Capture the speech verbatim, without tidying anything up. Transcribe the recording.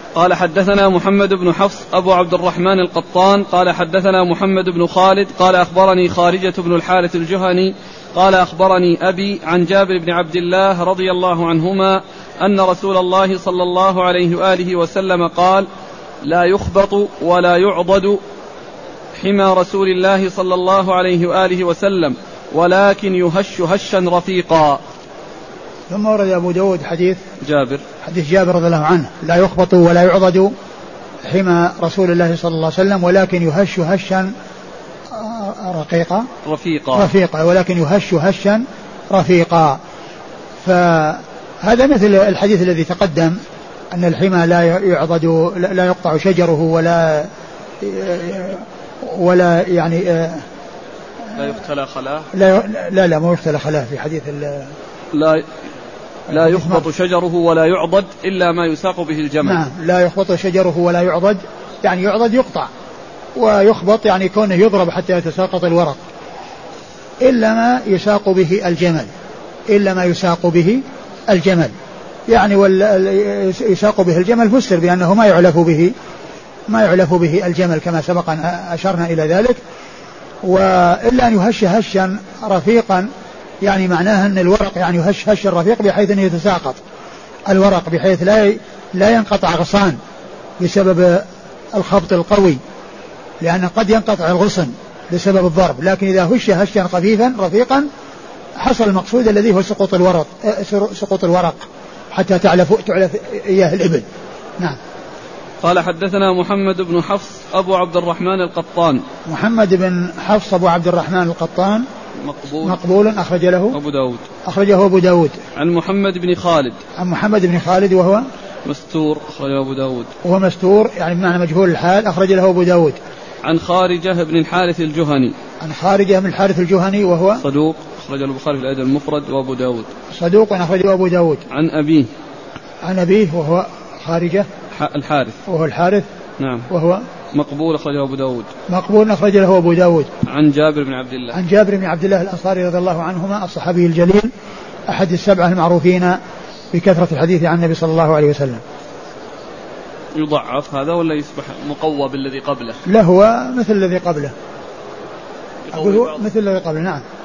قال حدثنا محمد بن حفص أبو عبد الرحمن القطان قال حدثنا محمد بن خالد قال أخبرني خارجة بن الحارث الجهني قال أخبرني أبي عن جابر بن عبد الله رضي الله عنهما أن رسول الله صلى الله عليه وآله وسلم قال لا يخبط ولا يعضد حمى رسول الله صلى الله عليه وآله وسلم ولكن يهش هشا رفيقا. ثم ورد أبو داود حديث جابر حديث جابر رضي الله عنه لا يخبط ولا يعضد حمى رسول الله صلى الله عليه وسلم ولكن يهش هشا رقيقا رفيقا رفيقا ولكن يهش هشا رفيقا. فهذا مثل الحديث الذي تقدم أن الحمى لا يعضد لا يقطع شجره ولا ولا يعني لا يختلى خلاه لا لا لا ما يختلى خلاه في حديث لا لا يخبط شجره ولا يعضد إلا ما يساق به الجمل. نعم لا يخبط شجره ولا يعضد يعني يعضد يقطع ويخبط يعني كونه يضرب حتى يتساقط الورق إلا ما يساق به الجمل إلا ما يساق به الجمل يعني يساق به الجمل فسر بأنه ما يعلف به ما يعلف به الجمل كما سبق أن أشرنا إلى ذلك. وإلا أن يهش هشا رفيقا يعني معناها أن الورق يعني يهش هش الرفيق بحيث أنه يتساقط الورق بحيث لا لا ينقطع غصان بسبب الخبط القوي لأن قد ينقطع الغصن بسبب الضرب لكن إذا هش هشا خفيفا رفيقا حصل المقصود الذي هو سقوط الورق سقوط الورق حتى تعلف تعلف إياه الإبل. نعم. قال حدثنا محمد بن حفص أبو عبد الرحمن القطان محمد بن حفص أبو عبد الرحمن القطان مقبول, مقبول أخرج له أبو داود أخرجه أبو داود. عن محمد بن خالد عن محمد بن خالد وهو مستور أخرجه أبو داود وهو مستور يعني بمعنى مجهول الحال أخرج له أبو داود. عن خارجة بن الحارث الجهني عن خارجة بن الحارث الجهني وهو صدوق أخرجه البخاري في الأدب المفرد وأبو داود صدوق أخرجه أبو داود. عن أبيه عن أبيه وهو خارجة الحارث وهو الحارث نعم وهو مقبول أخرجه أبو داود. مقبول أخرج له أبو داود. عن جابر بن عبد الله عن جابر بن عبد الله الأنصاري رضي الله عنهما الصحابي الجليل أحد السبعة المعروفين بكثرة الحديث عن النبي صلى الله عليه وسلم. يضعف هذا ولا يصبح مقوى بالذي قبله؟ لا هو مثل الذي قبله أقول مثل الذي قبله. نعم.